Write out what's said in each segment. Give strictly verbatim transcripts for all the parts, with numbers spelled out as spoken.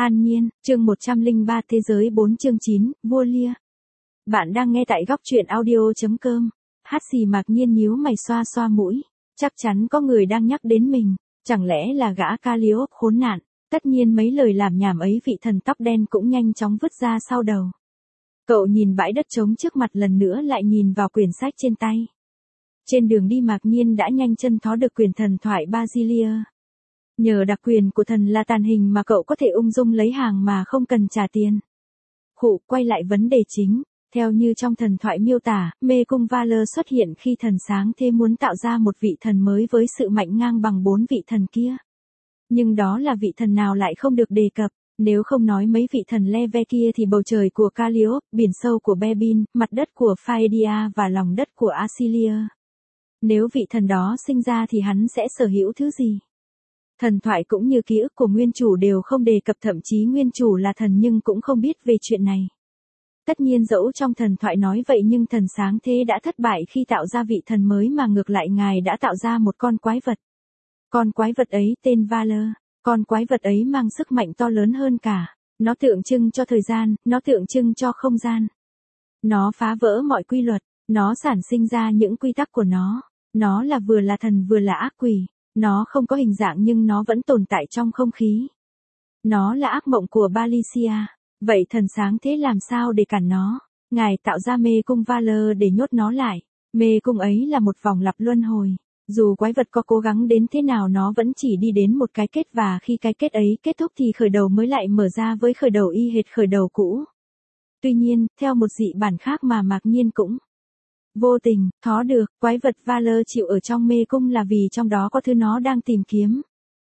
An Nhiên, chương một trăm lẻ ba Thế giới bốn chương chín, Vua Lia. Bạn đang nghe tại góc truyện audio.com. Hát xì Mạc Nhiên nhíu mày xoa xoa mũi. Chắc chắn có người đang nhắc đến mình. Chẳng lẽ là gã Calliope khốn nạn. Tất nhiên mấy lời làm nhảm ấy vị thần tóc đen cũng nhanh chóng vứt ra sau đầu. Cậu nhìn bãi đất trống trước mặt lần nữa lại nhìn vào quyển sách trên tay. Trên đường đi Mạc Nhiên đã nhanh chân thó được quyển thần thoại Basilia. Nhờ đặc quyền của thần là tàn hình mà cậu có thể ung dung lấy hàng mà không cần trả tiền. Khụ, quay lại vấn đề chính, theo như trong thần thoại miêu tả, mê cung Valor xuất hiện khi thần sáng thế muốn tạo ra một vị thần mới với sự mạnh ngang bằng bốn vị thần kia. Nhưng đó là vị thần nào lại không được đề cập, nếu không nói mấy vị thần Leve kia thì bầu trời của Calliope, biển sâu của Bebin, mặt đất của Phaedia và lòng đất của Asilia. Nếu vị thần đó sinh ra thì hắn sẽ sở hữu thứ gì? Thần thoại cũng như ký ức của nguyên chủ đều không đề cập, thậm chí nguyên chủ là thần nhưng cũng không biết về chuyện này. Tất nhiên dẫu trong thần thoại nói vậy nhưng thần sáng thế đã thất bại khi tạo ra vị thần mới mà ngược lại ngài đã tạo ra một con quái vật. Con quái vật ấy tên Valor, con quái vật ấy mang sức mạnh to lớn hơn cả, nó tượng trưng cho thời gian, nó tượng trưng cho không gian. Nó phá vỡ mọi quy luật, nó sản sinh ra những quy tắc của nó, nó là vừa là thần vừa là ác quỷ. Nó không có hình dạng nhưng nó vẫn tồn tại trong không khí. Nó là ác mộng của Balicia. Vậy thần sáng thế làm sao để cản nó? Ngài tạo ra mê cung Valor để nhốt nó lại. Mê cung ấy là một vòng lặp luân hồi. Dù quái vật có cố gắng đến thế nào nó vẫn chỉ đi đến một cái kết và khi cái kết ấy kết thúc thì khởi đầu mới lại mở ra với khởi đầu y hệt khởi đầu cũ. Tuy nhiên, theo một dị bản khác mà Mạc Nhiên cũng vô tình, thó được, quái vật Valor chịu ở trong mê cung là vì trong đó có thứ nó đang tìm kiếm.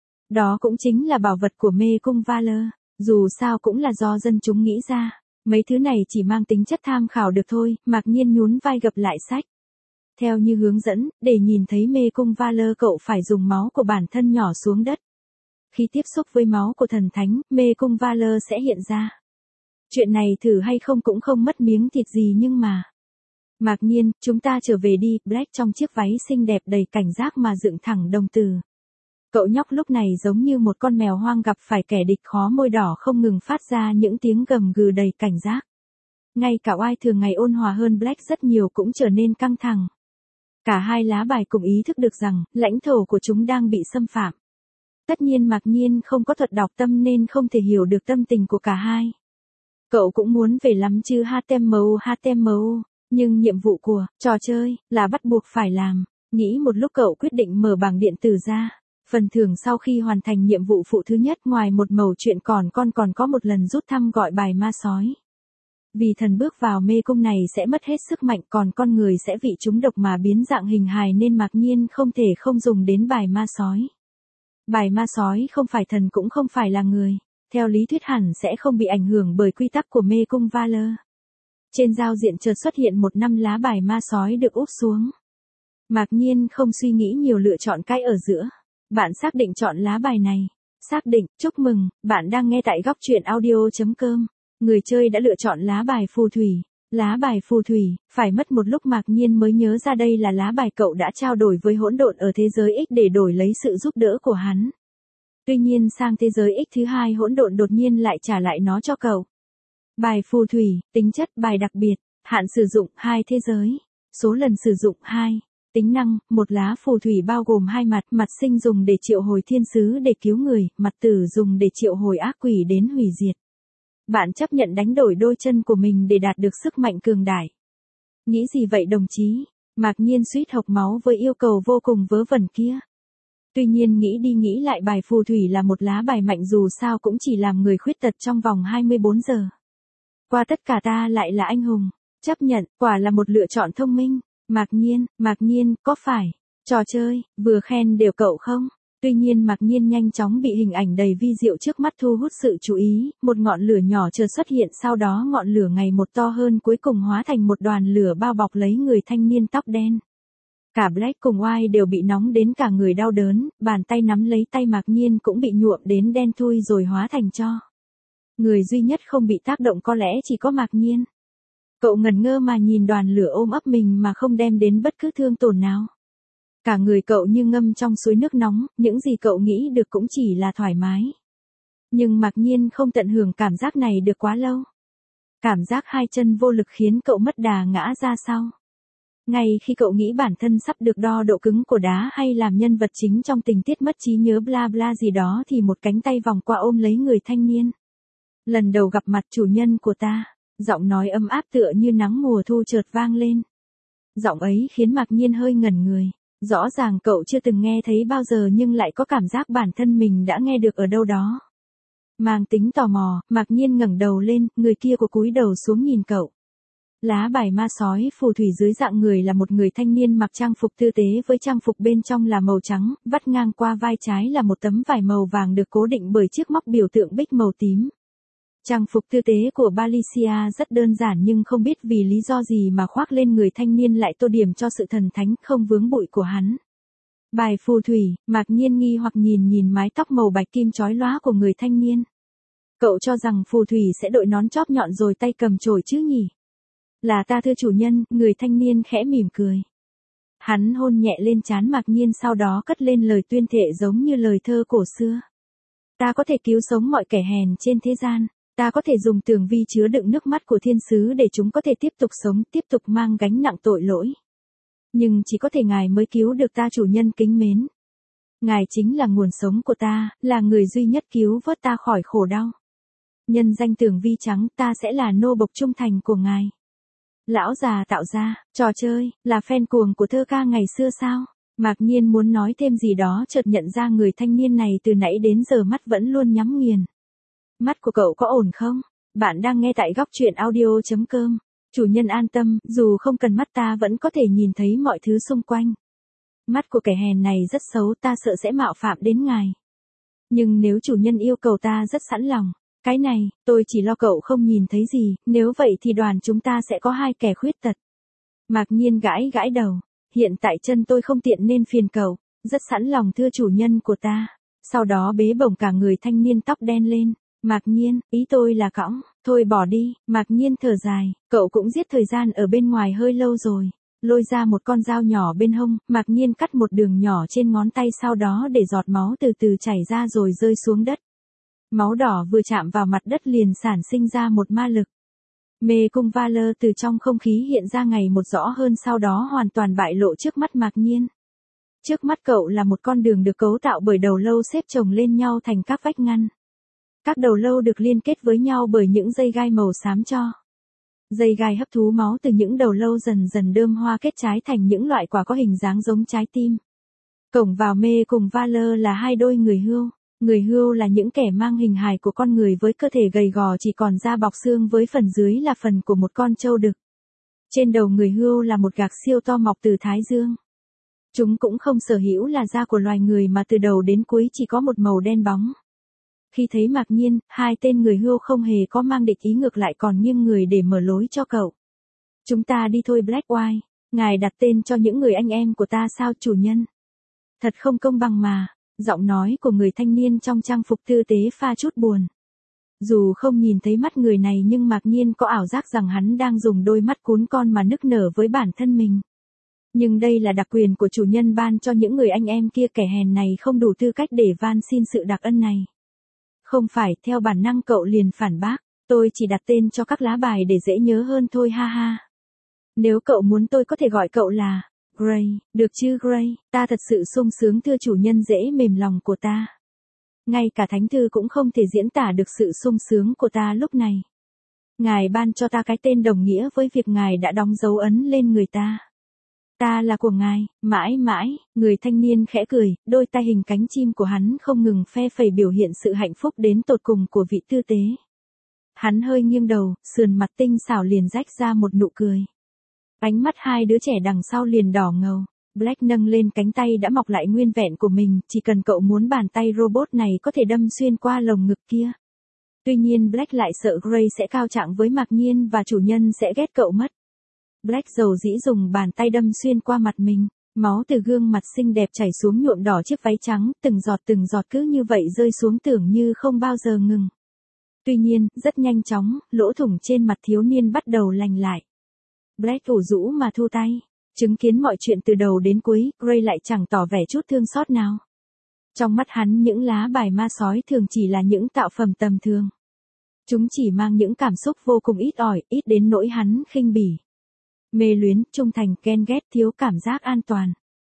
Đó cũng chính là bảo vật của mê cung Valor, dù sao cũng là do dân chúng nghĩ ra. Mấy thứ này chỉ mang tính chất tham khảo được thôi, Mạc Nhiên nhún vai gập lại sách. Theo như hướng dẫn, để nhìn thấy mê cung Valor cậu phải dùng máu của bản thân nhỏ xuống đất. Khi tiếp xúc với máu của thần thánh, mê cung Valor sẽ hiện ra. Chuyện này thử hay không cũng không mất miếng thịt gì nhưng mà... Mạc Nhiên, chúng ta trở về đi, Black trong chiếc váy xinh đẹp đầy cảnh giác mà dựng thẳng đồng tử. Cậu nhóc lúc này giống như một con mèo hoang gặp phải kẻ địch, khó môi đỏ không ngừng phát ra những tiếng gầm gừ đầy cảnh giác. Ngay cả oai thường ngày ôn hòa hơn Black rất nhiều cũng trở nên căng thẳng. Cả hai lá bài cùng ý thức được rằng, lãnh thổ của chúng đang bị xâm phạm. Tất nhiên Mạc Nhiên không có thuật đọc tâm nên không thể hiểu được tâm tình của cả hai. Cậu cũng muốn về lắm chứ hát em em hát em em. Nhưng nhiệm vụ của trò chơi là bắt buộc phải làm. Nghĩ một lúc cậu quyết định mở bảng điện tử ra. Phần thưởng sau khi hoàn thành nhiệm vụ phụ thứ nhất ngoài một mẩu chuyện còn con còn có một lần rút thăm gọi bài ma sói. Vì thần bước vào mê cung này sẽ mất hết sức mạnh còn con người sẽ bị trúng độc mà biến dạng hình hài nên Mạc Nhiên không thể không dùng đến bài ma sói. Bài ma sói không phải thần cũng không phải là người. Theo lý thuyết hẳn sẽ không bị ảnh hưởng bởi quy tắc của mê cung Valor. Trên giao diện chợt xuất hiện một năm lá bài ma sói được úp xuống. Mạc Nhiên không suy nghĩ nhiều lựa chọn cái ở giữa. Bạn xác định chọn lá bài này. Xác định, chúc mừng, bạn đang nghe tại góc truyện audio.com. Người chơi đã lựa chọn lá bài phù thủy. Lá bài phù thủy, phải mất một lúc Mạc Nhiên mới nhớ ra đây là lá bài cậu đã trao đổi với hỗn độn ở thế giới X để đổi lấy sự giúp đỡ của hắn. Tuy nhiên sang thế giới X thứ hai hỗn độn đột nhiên lại trả lại nó cho cậu. Bài phù thủy, tính chất bài đặc biệt, hạn sử dụng hai thế giới, số lần sử dụng hai, tính năng, một lá phù thủy bao gồm hai mặt, mặt sinh dùng để triệu hồi thiên sứ để cứu người, mặt tử dùng để triệu hồi ác quỷ đến hủy diệt. Bạn chấp nhận đánh đổi đôi chân của mình để đạt được sức mạnh cường đại. Nghĩ gì vậy đồng chí? Mạc Nhiên suýt hộc máu với yêu cầu vô cùng vớ vẩn kia. Tuy nhiên nghĩ đi nghĩ lại bài phù thủy là một lá bài mạnh dù sao cũng chỉ làm người khuyết tật trong vòng hai mươi bốn giờ. Qua tất cả ta lại là anh hùng. Chấp nhận, quả là một lựa chọn thông minh. Mạc Nhiên, Mạc Nhiên, có phải trò chơi vừa khen đều cậu không? Tuy nhiên Mạc Nhiên nhanh chóng bị hình ảnh đầy vi diệu trước mắt thu hút sự chú ý, một ngọn lửa nhỏ chợt xuất hiện sau đó ngọn lửa ngày một to hơn cuối cùng hóa thành một đoàn lửa bao bọc lấy người thanh niên tóc đen. Cả Black cùng White đều bị nóng đến cả người đau đớn, bàn tay nắm lấy tay Mạc Nhiên cũng bị nhuộm đến đen thui rồi hóa thành tro. Người duy nhất không bị tác động có lẽ chỉ có Mạc Nhiên. Cậu ngẩn ngơ mà nhìn đoàn lửa ôm ấp mình mà không đem đến bất cứ thương tổn nào. Cả người cậu như ngâm trong suối nước nóng, những gì cậu nghĩ được cũng chỉ là thoải mái. Nhưng mặc nhiên không tận hưởng cảm giác này được quá lâu. Cảm giác hai chân vô lực khiến cậu mất đà ngã ra sau. Ngay khi cậu nghĩ bản thân sắp được đo độ cứng của đá hay làm nhân vật chính trong tình tiết mất trí nhớ bla bla gì đó thì một cánh tay vòng qua ôm lấy người thanh niên. Lần đầu gặp mặt chủ nhân của ta, giọng nói ấm áp tựa như nắng mùa thu chợt vang lên. Giọng ấy khiến Mạc Nhiên hơi ngẩn người. Rõ ràng cậu chưa từng nghe thấy bao giờ nhưng lại có cảm giác bản thân mình đã nghe được ở đâu đó. Mang tính tò mò, Mạc Nhiên ngẩng đầu lên, người kia của cúi đầu xuống nhìn cậu. Lá bài ma sói phù thủy dưới dạng người là một người thanh niên mặc trang phục tư tế với trang phục bên trong là màu trắng, vắt ngang qua vai trái là một tấm vải màu vàng được cố định bởi chiếc móc biểu tượng bích màu tím. Trang phục tư tế của Balicia rất đơn giản nhưng không biết vì lý do gì mà khoác lên người thanh niên lại tô điểm cho sự thần thánh không vướng bụi của hắn. Bài phù thủy, Mạc Nhiên nghi hoặc nhìn nhìn mái tóc màu bạch kim chói lóa của người thanh niên. Cậu cho rằng phù thủy sẽ đội nón chóp nhọn rồi tay cầm chổi chứ nhỉ? Là ta thưa chủ nhân, người thanh niên khẽ mỉm cười. Hắn hôn nhẹ lên trán Mạc Nhiên sau đó cất lên lời tuyên thệ giống như lời thơ cổ xưa. Ta có thể cứu sống mọi kẻ hèn trên thế gian. Ta có thể dùng tường vi chứa đựng nước mắt của thiên sứ để chúng có thể tiếp tục sống, tiếp tục mang gánh nặng tội lỗi. Nhưng chỉ có thể Ngài mới cứu được ta chủ nhân kính mến. Ngài chính là nguồn sống của ta, là người duy nhất cứu vớt ta khỏi khổ đau. Nhân danh tường vi trắng ta sẽ là nô bộc trung thành của Ngài. Lão già tạo ra, trò chơi, là fan cuồng của thơ ca ngày xưa sao? Mạc Nhiên muốn nói thêm gì đó chợt nhận ra người thanh niên này từ nãy đến giờ mắt vẫn luôn nhắm nghiền. Mắt của cậu có ổn không? Bạn đang nghe tại góc truyện audio chấm com. Chủ nhân an tâm, dù không cần mắt ta vẫn có thể nhìn thấy mọi thứ xung quanh. Mắt của kẻ hèn này rất xấu, ta sợ sẽ mạo phạm đến ngài. Nhưng nếu chủ nhân yêu cầu ta rất sẵn lòng. Cái này, tôi chỉ lo cậu không nhìn thấy gì, nếu vậy thì đoàn chúng ta sẽ có hai kẻ khuyết tật. Mạc Nhiên gãi gãi đầu. Hiện tại chân tôi không tiện nên phiền cậu, rất sẵn lòng thưa chủ nhân của ta. Sau đó bế bổng cả người thanh niên tóc đen lên. Mạc Nhiên, ý tôi là cõng, thôi bỏ đi, Mạc Nhiên thở dài, cậu cũng giết thời gian ở bên ngoài hơi lâu rồi. Lôi ra một con dao nhỏ bên hông, Mạc Nhiên cắt một đường nhỏ trên ngón tay sau đó để giọt máu từ từ chảy ra rồi rơi xuống đất. Máu đỏ vừa chạm vào mặt đất liền sản sinh ra một ma lực. Mê cung Valor từ trong không khí hiện ra ngày một rõ hơn sau đó hoàn toàn bại lộ trước mắt Mạc Nhiên. Trước mắt cậu là một con đường được cấu tạo bởi đầu lâu xếp chồng lên nhau thành các vách ngăn. Các đầu lâu được liên kết với nhau bởi những dây gai màu xám cho. Dây gai hấp thú máu từ những đầu lâu dần dần đơm hoa kết trái thành những loại quả có hình dáng giống trái tim. Cổng vào mê cùng Valor là hai đôi người hươu. Người hươu là những kẻ mang hình hài của con người với cơ thể gầy gò chỉ còn da bọc xương với phần dưới là phần của một con trâu đực. Trên đầu người hươu là một gạc siêu to mọc từ thái dương. Chúng cũng không sở hữu là da của loài người mà từ đầu đến cuối chỉ có một màu đen bóng. Khi thấy Mạc Nhiên, hai tên người hươu không hề có mang địch ý ngược lại còn nghiêng người để mở lối cho cậu. Chúng ta đi thôi Black White, ngài đặt tên cho những người anh em của ta sao chủ nhân? Thật không công bằng mà, giọng nói của người thanh niên trong trang phục tư tế pha chút buồn. Dù không nhìn thấy mắt người này nhưng Mạc Nhiên có ảo giác rằng hắn đang dùng đôi mắt cún con mà nức nở với bản thân mình. Nhưng đây là đặc quyền của chủ nhân ban cho những người anh em kia, kẻ hèn này không đủ tư cách để van xin sự đặc ân này. Không phải, theo bản năng cậu liền phản bác, tôi chỉ đặt tên cho các lá bài để dễ nhớ hơn thôi ha ha. Nếu cậu muốn tôi có thể gọi cậu là Gray, được chứ Gray, ta thật sự sung sướng thưa chủ nhân dễ mềm lòng của ta. Ngay cả thánh thư cũng không thể diễn tả được sự sung sướng của ta lúc này. Ngài ban cho ta cái tên đồng nghĩa với việc ngài đã đóng dấu ấn lên người ta. Ta là của ngài, mãi mãi, người thanh niên khẽ cười, đôi tay hình cánh chim của hắn không ngừng phe phẩy biểu hiện sự hạnh phúc đến tột cùng của vị tư tế. Hắn hơi nghiêng đầu, sườn mặt tinh xảo liền rách ra một nụ cười. Ánh mắt hai đứa trẻ đằng sau liền đỏ ngầu. Black nâng lên cánh tay đã mọc lại nguyên vẹn của mình, chỉ cần cậu muốn bàn tay robot này có thể đâm xuyên qua lồng ngực kia. Tuy nhiên Black lại sợ Gray sẽ cao trạng với Mạc Nhiên và chủ nhân sẽ ghét cậu mất. Black dầu dĩ dùng bàn tay đâm xuyên qua mặt mình, máu từ gương mặt xinh đẹp chảy xuống nhuộm đỏ chiếc váy trắng, từng giọt từng giọt cứ như vậy rơi xuống tưởng như không bao giờ ngừng. Tuy nhiên, rất nhanh chóng, lỗ thủng trên mặt thiếu niên bắt đầu lành lại. Black ủ rũ mà thu tay, chứng kiến mọi chuyện từ đầu đến cuối, Gray lại chẳng tỏ vẻ chút thương xót nào. Trong mắt hắn những lá bài ma sói thường chỉ là những tạo phẩm tầm thường. Chúng chỉ mang những cảm xúc vô cùng ít ỏi, ít đến nỗi hắn khinh bỉ. Mê luyến, trung thành, ghen ghét, thiếu cảm giác an toàn.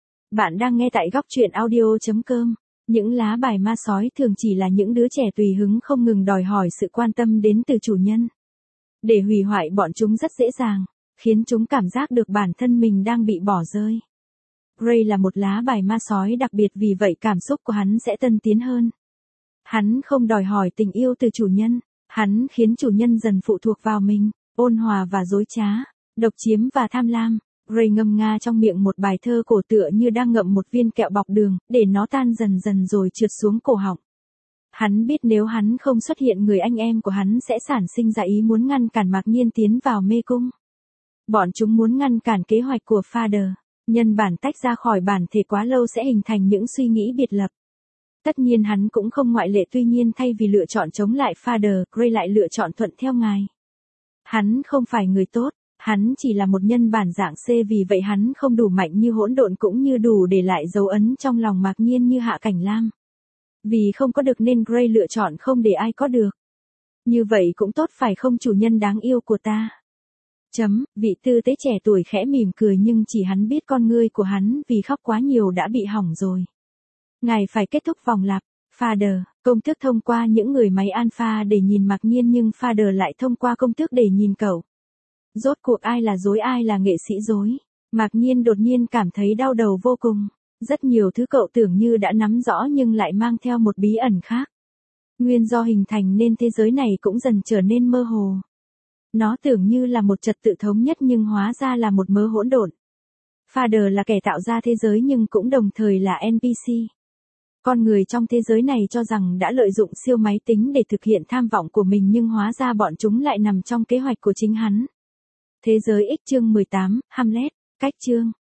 Bạn đang nghe tại góc truyện audio chấm com. Những lá bài ma sói thường chỉ là những đứa trẻ tùy hứng không ngừng đòi hỏi sự quan tâm đến từ chủ nhân. Để hủy hoại bọn chúng rất dễ dàng, khiến chúng cảm giác được bản thân mình đang bị bỏ rơi. Gray là một lá bài ma sói đặc biệt, vì vậy cảm xúc của hắn sẽ tân tiến hơn. Hắn không đòi hỏi tình yêu từ chủ nhân, hắn khiến chủ nhân dần phụ thuộc vào mình, ôn hòa và dối trá, độc chiếm và tham lam. Gray ngâm nga trong miệng một bài thơ cổ tựa như đang ngậm một viên kẹo bọc đường, để nó tan dần dần rồi trượt xuống cổ họng. Hắn biết nếu hắn không xuất hiện, người anh em của hắn sẽ sản sinh ra ý muốn ngăn cản Mạc Nhiên tiến vào mê cung. Bọn chúng muốn ngăn cản kế hoạch của Father. Nhân bản tách ra khỏi bản thể quá lâu sẽ hình thành những suy nghĩ biệt lập. Tất nhiên hắn cũng không ngoại lệ, tuy nhiên thay vì lựa chọn chống lại Father, Gray lại lựa chọn thuận theo ngài. Hắn không phải người tốt, hắn chỉ là một nhân bản dạng C, vì vậy hắn không đủ mạnh như hỗn độn cũng như đủ để lại dấu ấn trong lòng Mạc Nhiên như Hạ Cảnh Lam. Vì không có được nên Gray lựa chọn không để ai có được. Như vậy cũng tốt phải không chủ nhân đáng yêu của ta? Chấm, vị tư tế trẻ tuổi khẽ mỉm cười, nhưng chỉ hắn biết con ngươi của hắn vì khóc quá nhiều đã bị hỏng rồi. Ngài phải kết thúc vòng lặp. Father, công thức thông qua những người máy alpha để nhìn Mạc Nhiên, nhưng Father lại thông qua công thức để nhìn cậu. Rốt cuộc ai là dối, ai là nghệ sĩ dối? Mạc Nhiên đột nhiên cảm thấy đau đầu vô cùng. Rất nhiều thứ cậu tưởng như đã nắm rõ nhưng lại mang theo một bí ẩn khác. Nguyên do hình thành nên thế giới này cũng dần trở nên mơ hồ. Nó tưởng như là một trật tự thống nhất nhưng hóa ra là một mớ hỗn độn. Father là kẻ tạo ra thế giới nhưng cũng đồng thời là en pê xê. Con người trong thế giới này cho rằng đã lợi dụng siêu máy tính để thực hiện tham vọng của mình, nhưng hóa ra bọn chúng lại nằm trong kế hoạch của chính hắn. Thế giới X chương mười tám, Hamlet, cách chương.